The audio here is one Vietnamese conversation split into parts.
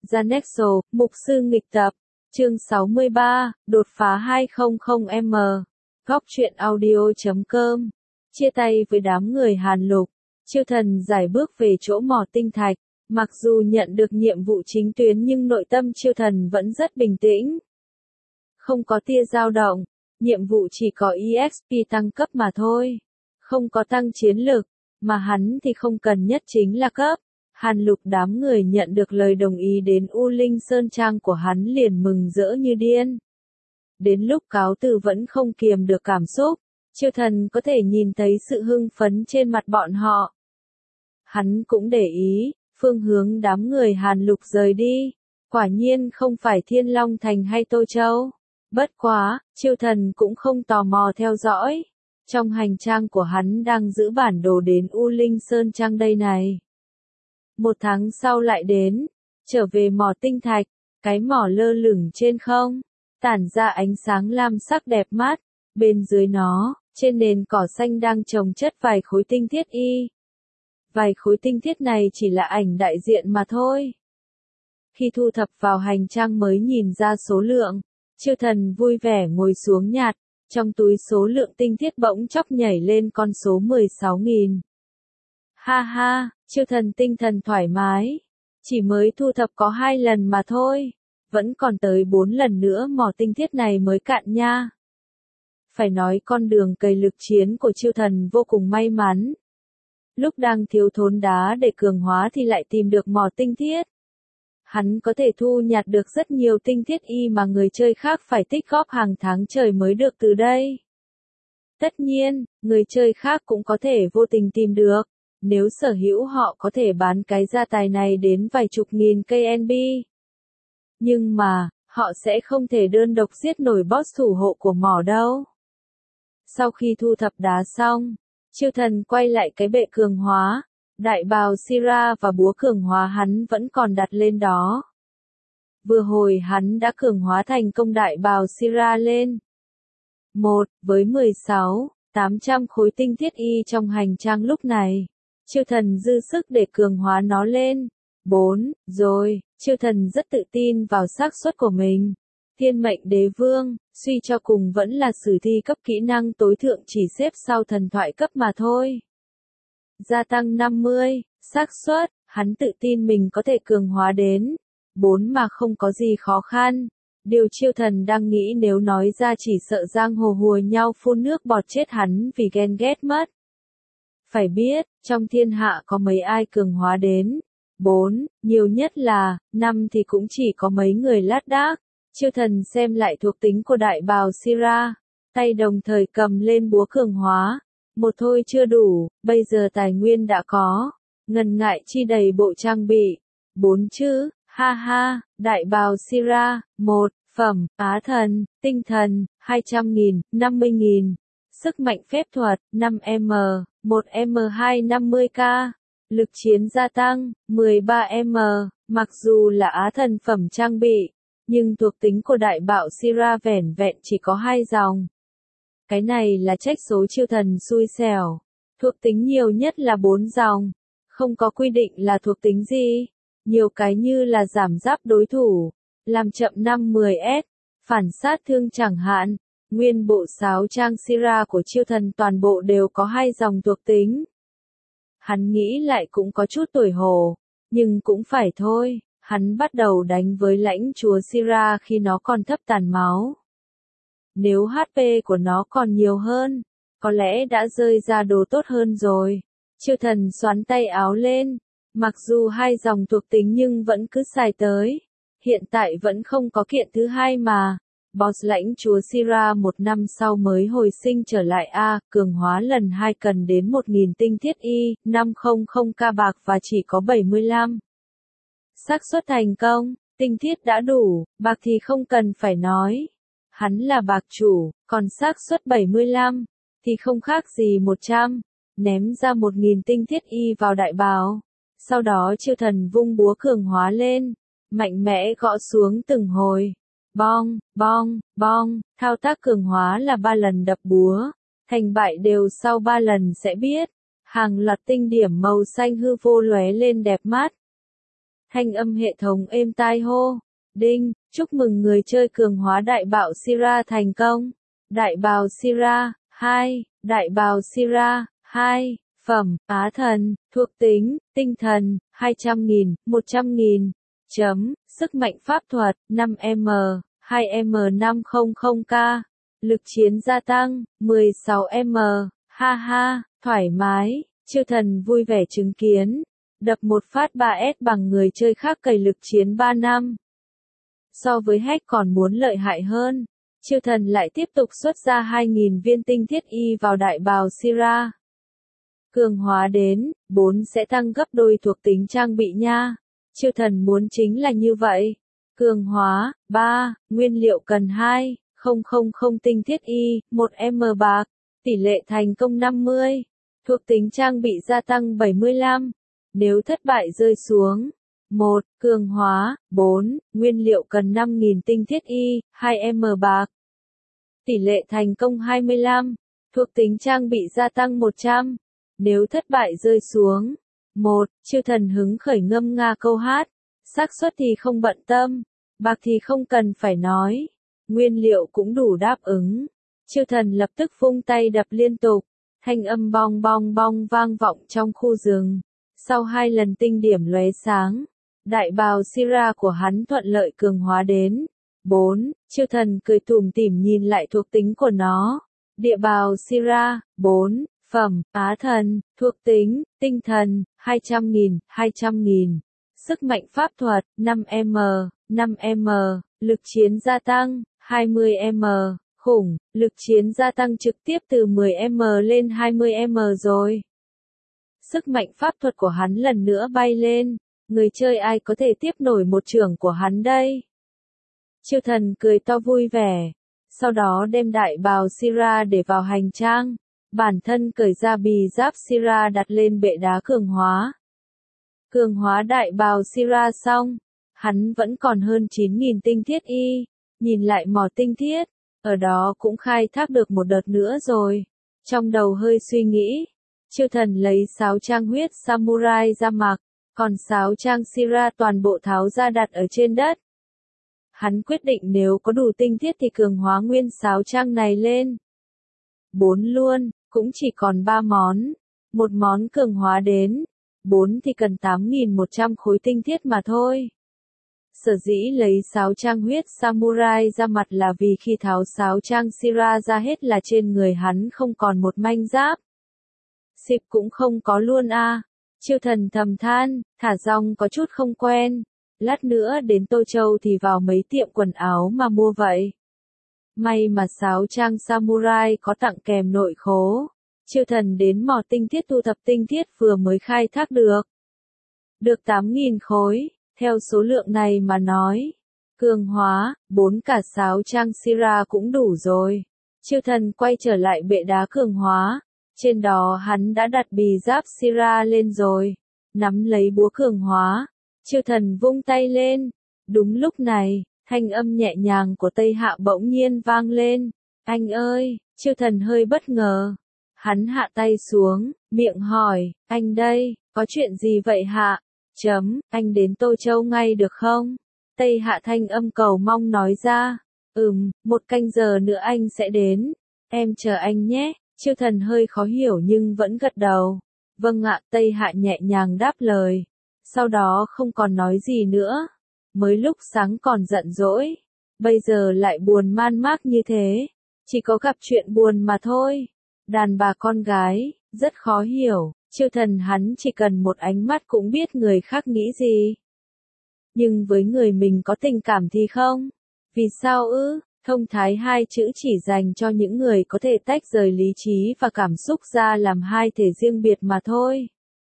Janexo, Mục sư nghịch tập, chương 63, đột phá 200M, góc truyện audio.com, chia tay với đám người Hàn Lục, Chiêu Thần giải bước về chỗ mỏ tinh thạch, mặc dù nhận được nhiệm vụ chính tuyến nhưng nội tâm Chiêu Thần vẫn rất bình tĩnh. Không có tia dao động, nhiệm vụ chỉ có EXP tăng cấp mà thôi, không có tăng chiến lực, mà hắn thì không cần nhất chính là cấp. Hàn Lục đám người nhận được lời đồng ý đến U Linh Sơn Trang của hắn liền mừng rỡ như điên. Đến lúc cáo từ vẫn không kiềm được cảm xúc, Chiêu Thần có thể nhìn thấy sự hưng phấn trên mặt bọn họ. Hắn cũng để ý, phương hướng đám người Hàn Lục rời đi, quả nhiên không phải Thiên Long Thành hay Tô Châu. Bất quá, Chiêu Thần cũng không tò mò theo dõi. Trong hành trang của hắn đang giữ bản đồ đến U Linh Sơn Trang đây này. 1 tháng sau lại đến, trở về mỏ tinh thạch, cái mỏ lơ lửng trên không, tản ra ánh sáng lam sắc đẹp mắt, bên dưới nó, trên nền cỏ xanh đang chồng chất vài khối tinh thiết y. Vài khối tinh thiết này chỉ là ảnh đại diện mà thôi. Khi thu thập vào hành trang mới nhìn ra số lượng, Chiêu Thần vui vẻ ngồi xuống nhặt, trong túi số lượng tinh thiết bỗng chốc nhảy lên con số 16.000. Ha ha, Chiêu Thần tinh thần thoải mái, chỉ mới thu thập có 2 lần mà thôi, vẫn còn tới 4 lần nữa mỏ tinh thiết này mới cạn nha. Phải nói con đường cày lực chiến của Chiêu Thần vô cùng may mắn. Lúc đang thiếu thốn đá để cường hóa thì lại tìm được mỏ tinh thiết. Hắn có thể thu nhặt được rất nhiều tinh thiết y mà người chơi khác phải tích góp hàng tháng trời mới được từ đây. Tất nhiên, người chơi khác cũng có thể vô tình tìm được. Nếu sở hữu họ có thể bán cái gia tài này đến vài chục nghìn cây NB. Nhưng mà, họ sẽ không thể đơn độc giết nổi boss thủ hộ của mỏ đâu. Sau khi thu thập đá xong, Chiêu Thần quay lại cái bệ cường hóa, đại bào Sira và búa cường hóa hắn vẫn còn đặt lên đó. Vừa hồi hắn đã cường hóa thành công đại bào Sira lên. 1, với 16.800 khối tinh thiết y trong hành trang lúc này. Chiêu Thần dư sức để cường hóa nó lên. 4, rồi, Chiêu Thần rất tự tin vào xác suất của mình. Thiên mệnh đế vương, suy cho cùng vẫn là sử thi cấp kỹ năng tối thượng chỉ xếp sau thần thoại cấp mà thôi. Gia tăng 50, xác suất, hắn tự tin mình có thể cường hóa đến 4 mà không có gì khó khăn. Điều Chiêu Thần đang nghĩ nếu nói ra chỉ sợ giang hồ hùa nhau phun nước bọt chết hắn vì ghen ghét mất. Phải biết, trong thiên hạ có mấy ai cường hóa đến 4, nhiều nhất là 5 thì cũng chỉ có mấy người lác đác. Chiêu Thần xem lại thuộc tính của đại bào Sira, tay đồng thời cầm lên búa cường hóa. Một thôi chưa đủ, bây giờ tài nguyên đã có, ngần ngại chi đầy bộ trang bị. 4 chữ, ha ha, đại bào Sira, 1, phẩm, Á thần, tinh thần, 200.000, 50.000, sức mạnh phép thuật, 5M, 1M2 50k, lực chiến gia tăng, 13M, mặc dù là Á thần phẩm trang bị, nhưng thuộc tính của đại bạo Sira vẻn vẹn chỉ có 2 dòng. Cái này là trách số Chiêu Thần xui xẻo. Thuộc tính nhiều nhất là 4 dòng. Không có quy định là thuộc tính gì. Nhiều cái như là giảm giáp đối thủ, làm chậm 5-10S, phản sát thương chẳng hạn. Nguyên bộ sáo trang Sira của Chiêu Thần toàn bộ đều có 2 dòng thuộc tính. Hắn nghĩ lại cũng có chút tủi hổ, nhưng cũng phải thôi. Hắn bắt đầu đánh với lãnh chúa Sira khi nó còn thấp tàn máu. Nếu HP của nó còn nhiều hơn, có lẽ đã rơi ra đồ tốt hơn rồi. Chiêu Thần xoắn tay áo lên, mặc dù 2 dòng thuộc tính nhưng vẫn cứ xài tới. Hiện tại vẫn không có kiện thứ hai mà. Boss lãnh chúa Sira 1 năm sau mới hồi sinh trở lại cường hóa lần 2 cần đến 1.000 tinh thiết y, 500k bạc và chỉ có 75. Xác suất thành công, tinh thiết đã đủ, bạc thì không cần phải nói. Hắn là bạc chủ, còn xác suất 75, thì không khác gì 100, ném ra 1.000 tinh thiết y vào đại bào. Sau đó Chiêu Thần vung búa cường hóa lên, mạnh mẽ gõ xuống từng hồi. Bong, bong, bong, thao tác cường hóa là 3 lần đập búa, thành bại đều sau 3 lần sẽ biết. Hàng loạt tinh điểm màu xanh hư vô lóe lên đẹp mắt. Thanh âm hệ thống êm tai hô. Đinh, chúc mừng người chơi cường hóa đại bạo Sira thành công. Đại bào Sira, 2, đại bào Sira, 2, phẩm, Á thần, thuộc tính, tinh thần, 200.000, 100.000. Chấm, sức mạnh pháp thuật, 5M, 2M500K. Lực chiến gia tăng, 16M, ha ha, thoải mái, chư thần vui vẻ chứng kiến. Đập một phát 3S bằng người chơi khác cày lực chiến 3 năm. So với hack còn muốn lợi hại hơn. Chư thần lại tiếp tục xuất ra 2.000 viên tinh thiết y vào đại bào Sira. Cường hóa đến 4 sẽ tăng gấp đôi thuộc tính trang bị nha. Chư thần muốn chính là như vậy. Cường hóa 3, nguyên liệu cần 2,000 tinh thiết y, 1M bạc, tỷ lệ thành công 50. Thuộc tính trang bị gia tăng 75. Nếu thất bại rơi xuống 1, cường hóa 4, nguyên liệu cần 5.000 tinh thiết y, 2M bạc. Tỷ lệ thành công 25. Thuộc tính trang bị gia tăng 100. Nếu thất bại rơi xuống 1, chư thần hứng khởi ngâm nga câu hát. Xác suất thì không bận tâm, bạc thì không cần phải nói. Nguyên liệu cũng đủ đáp ứng. Chư thần lập tức vung tay đập liên tục. Thanh âm bong bong bong vang vọng trong khu rừng. Sau 2 lần tinh điểm lóe sáng, đại bào Sira của hắn thuận lợi cường hóa đến 4, chư thần cười tủm tỉm nhìn lại thuộc tính của nó. Địa bào Sira, 4, phẩm, Á thần, thuộc tính, tinh thần, 200.000, 200.000. Sức mạnh pháp thuật, 5M, 5M, lực chiến gia tăng, 20M, khủng, lực chiến gia tăng trực tiếp từ 10M lên 20M rồi. Sức mạnh pháp thuật của hắn lần nữa bay lên, người chơi ai có thể tiếp nổi một chưởng của hắn đây? Chư thần cười to vui vẻ, sau đó đem đại bào Sira để vào hành trang, bản thân cởi ra bì giáp Sira đặt lên bệ đá cường hóa. Cường hóa đại bào Sira xong, hắn vẫn còn hơn 9.000 tinh thiết y, nhìn lại mỏ tinh thiết, ở đó cũng khai thác được một đợt nữa rồi. Trong đầu hơi suy nghĩ, chư thần lấy sáo trang huyết samurai ra mặc, còn sáo trang Sira toàn bộ tháo ra đặt ở trên đất. Hắn quyết định nếu có đủ tinh thiết thì cường hóa nguyên sáo trang này lên 4 luôn, cũng chỉ còn 3 món. Một món cường hóa đến 4 thì cần 8.100 khối tinh thiết mà thôi. Sở dĩ lấy sáo trang huyết samurai ra mặt là vì khi tháo sáo trang Sira ra hết là trên người hắn không còn một manh giáp. Xịp cũng không có luôn a. Chư thần thầm than, thả rong có chút không quen. Lát nữa đến Tô Châu thì vào mấy tiệm quần áo mà mua vậy. May mà sáo trang samurai có tặng kèm nội khố. Chư thần đến mỏ tinh thiết thu thập tinh thiết vừa mới khai thác được. Được 8.000 khối, theo số lượng này mà nói. Cường hóa, 4 cả sáo trang Sira cũng đủ rồi. Chư thần quay trở lại bệ đá cường hóa. Trên đó hắn đã đặt bì giáp Sira lên rồi. Nắm lấy búa cường hóa. Chư thần vung tay lên. Đúng lúc này, thanh âm nhẹ nhàng của Tây Hạ bỗng nhiên vang lên. Anh ơi, chư thần hơi bất ngờ. Hắn hạ tay xuống, miệng hỏi, anh đây, có chuyện gì vậy hạ? Anh đến Tô Châu ngay được không? Tây Hạ thanh âm cầu mong nói ra. 1 canh giờ nữa anh sẽ đến. Em chờ anh nhé. Chư thần hơi khó hiểu nhưng vẫn gật đầu. Vâng ạ, Tây Hạ nhẹ nhàng đáp lời. Sau đó không còn nói gì nữa. Mới lúc sáng còn giận dỗi. Bây giờ lại buồn man mác như thế. Chỉ có gặp chuyện buồn mà thôi. Đàn bà con gái, rất khó hiểu. Chư thần hắn chỉ cần một ánh mắt cũng biết người khác nghĩ gì. Nhưng với người mình có tình cảm thì không. Vì sao ư? Thông thái 2 chữ chỉ dành cho những người có thể tách rời lý trí và cảm xúc ra làm hai thể riêng biệt mà thôi.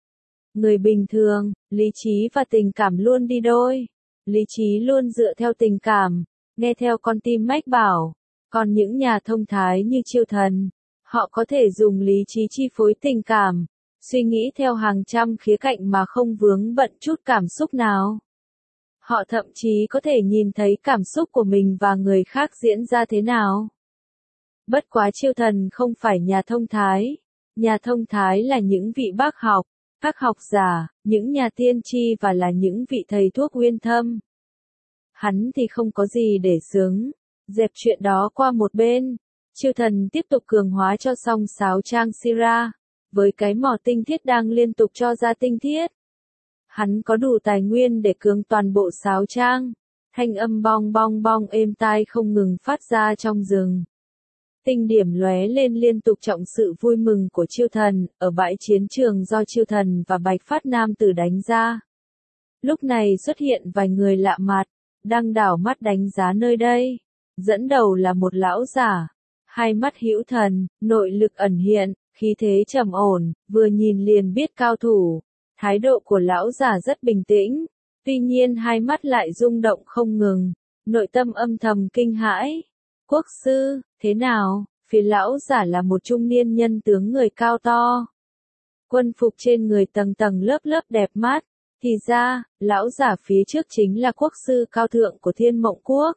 Người bình thường, lý trí và tình cảm luôn đi đôi. Lý trí luôn dựa theo tình cảm, nghe theo con tim mách bảo. Còn những nhà thông thái như chư thần, họ có thể dùng lý trí chi phối tình cảm, suy nghĩ theo hàng trăm khía cạnh mà không vướng bận chút cảm xúc nào. Họ thậm chí có thể nhìn thấy cảm xúc của mình và người khác diễn ra thế nào. Bất quá chư thần không phải nhà thông thái. Nhà thông thái là những vị bác học, các học giả, những nhà tiên tri và là những vị thầy thuốc uyên thâm. Hắn thì không có gì để xứng, dẹp chuyện đó qua một bên. Chư thần tiếp tục cường hóa cho xong sáo trang Sira, với cái mỏ tinh thiết đang liên tục cho ra tinh thiết. Hắn có đủ tài nguyên để cường toàn bộ sáo trang, thanh âm bong bong bong êm tai không ngừng phát ra trong rừng. Tinh điểm lóe lên liên tục trọng sự vui mừng của chư thần, ở bãi chiến trường do chư thần và Bạch Phát Nam Tử đánh ra. Lúc này xuất hiện vài người lạ mặt, đang đảo mắt đánh giá nơi đây. Dẫn đầu là một lão giả, hai mắt hữu thần, nội lực ẩn hiện, khí thế trầm ổn, vừa nhìn liền biết cao thủ. Thái độ của lão giả rất bình tĩnh, tuy nhiên hai mắt lại rung động không ngừng, nội tâm âm thầm kinh hãi. Quốc sư, thế nào? Phía lão giả là một trung niên nhân tướng người cao to. Quân phục trên người tầng tầng lớp lớp đẹp mắt, thì ra, lão giả phía trước chính là quốc sư cao thượng của Thiên Mộng Quốc.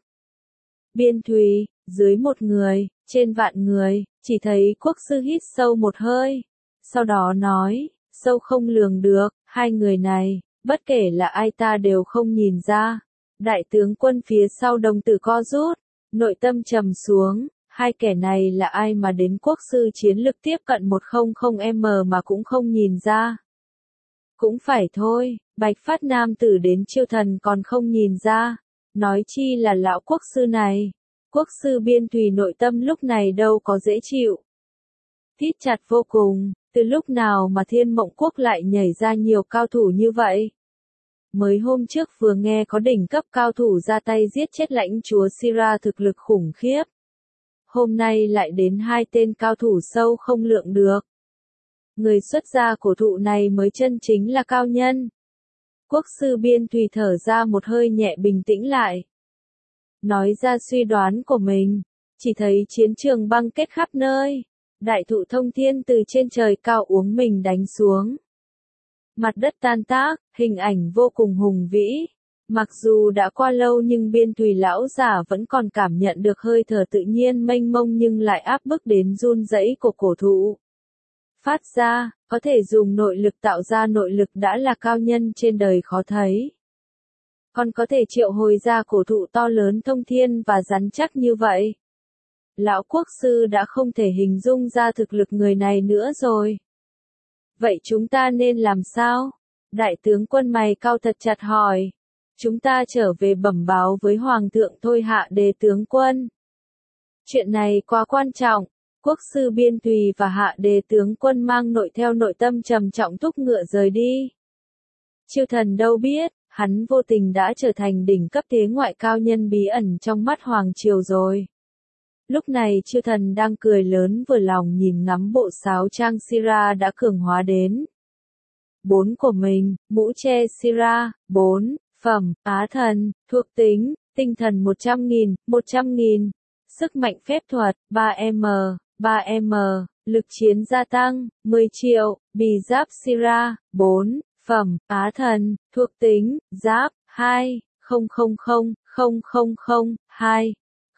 Biên Thùy, dưới một người, trên vạn người, chỉ thấy quốc sư hít sâu một hơi. Sau đó nói, sâu không lường được, hai người này, bất kể là ai ta đều không nhìn ra. Đại tướng quân phía sau đồng tử co rút, nội tâm trầm xuống, hai kẻ này là ai mà đến quốc sư chiến lực tiếp cận 100m mà cũng không nhìn ra. Cũng phải thôi, Bạch Phát Nam Tử đến chiêu thần còn không nhìn ra, nói chi là lão quốc sư này. Quốc sư Biên Thùy nội tâm lúc này đâu có dễ chịu. Thít chặt vô cùng, từ lúc nào mà Thiên Mộng Quốc lại nhảy ra nhiều cao thủ như vậy? Mới hôm trước vừa nghe có đỉnh cấp cao thủ ra tay giết chết lãnh chúa Sira thực lực khủng khiếp. Hôm nay lại đến hai tên cao thủ sâu không lượng được. Người xuất gia cổ thụ này mới chân chính là cao nhân. Quốc sư Biên Thùy thở ra một hơi nhẹ bình tĩnh lại. Nói ra suy đoán của mình, chỉ thấy chiến trường băng kết khắp nơi. Đại thụ thông thiên từ trên trời cao uống mình đánh xuống. Mặt đất tan tác, hình ảnh vô cùng hùng vĩ. Mặc dù đã qua lâu nhưng Biên Thùy lão giả vẫn còn cảm nhận được hơi thở tự nhiên mênh mông nhưng lại áp bức đến run rẩy của cổ thụ. Phát ra, có thể dùng nội lực tạo ra nội lực đã là cao nhân trên đời khó thấy. Còn có thể triệu hồi ra cổ thụ to lớn thông thiên và rắn chắc như vậy. Lão quốc sư đã không thể hình dung ra thực lực người này nữa rồi. Vậy chúng ta nên làm sao? Đại tướng quân mày cau thật chặt hỏi. Chúng ta trở về bẩm báo với Hoàng thượng thôi hạ đề tướng quân. Chuyện này quá quan trọng. Quốc sư Biên Thùy và hạ đề tướng quân mang nội theo nội tâm trầm trọng thúc ngựa rời đi. Chư thần đâu biết, hắn vô tình đã trở thành đỉnh cấp thế ngoại cao nhân bí ẩn trong mắt Hoàng triều rồi. Lúc này chư thần đang cười lớn vừa lòng nhìn ngắm bộ sáo trang Sira đã cường hóa đến. 4 của mình, mũ che Sira, 4, phẩm, Á thần, thuộc tính, tinh thần 100.000, 100.000, sức mạnh phép thuật, 3M, 3M, lực chiến gia tăng, 10 triệu, bì giáp Sira, 4, phẩm, Á thần, thuộc tính, giáp, 2, 000, 000, 2,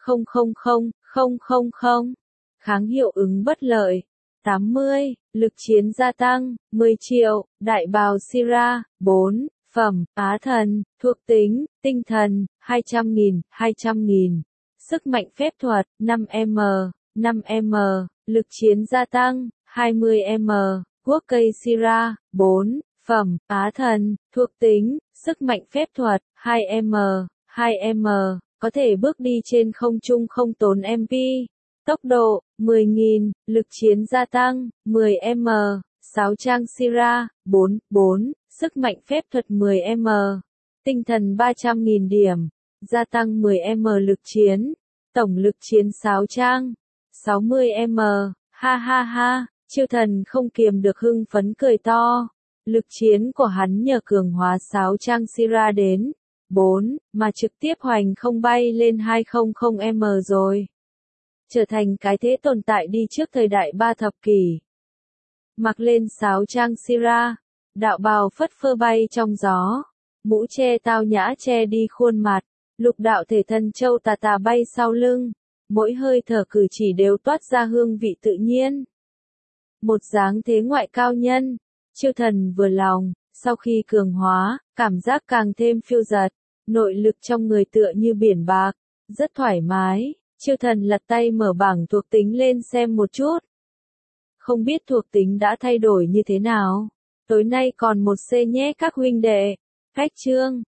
000, kháng hiệu ứng bất lợi, 80, lực chiến gia tăng, 10 triệu, đại bào Sira, 4, phẩm, Á thần, thuộc tính, tinh thần, 200.000, 200.000, sức mạnh phép thuật, 5M, 5M, lực chiến gia tăng, 20M, quốc cây Sira, 4, phẩm, Á thần, thuộc tính, sức mạnh phép thuật, 2M, 2M, có thể bước đi trên không trung không tốn MP. Tốc độ, 10.000, lực chiến gia tăng, 10M, sáo trang Sira, 4, 4, sức mạnh phép thuật 10M, tinh thần 300.000 điểm, gia tăng 10M lực chiến, tổng lực chiến sáo trang, 60M, ha ha ha, chư thần không kiềm được hưng phấn cười to, lực chiến của hắn nhờ cường hóa sáo trang Sira đến 4, mà trực tiếp hoành không bay lên 200M rồi. Trở thành cái thế tồn tại đi trước thời đại 3 thập kỷ. Mặc lên sáo trang Sira, đạo bào phất phơ bay trong gió, mũ che tao nhã che đi khuôn mặt, lục đạo thể thân châu tà tà bay sau lưng, mỗi hơi thở cử chỉ đều toát ra hương vị tự nhiên. Một dáng thế ngoại cao nhân, Chiêu thần vừa lòng, sau khi cường hóa, cảm giác càng thêm phiêu dật, nội lực trong người tựa như biển bạc, rất thoải mái. Chiêu thần lật tay mở bảng thuộc tính lên xem một chút. Không biết thuộc tính đã thay đổi như thế nào. Tối nay còn một C nhé các huynh đệ. Khách chương.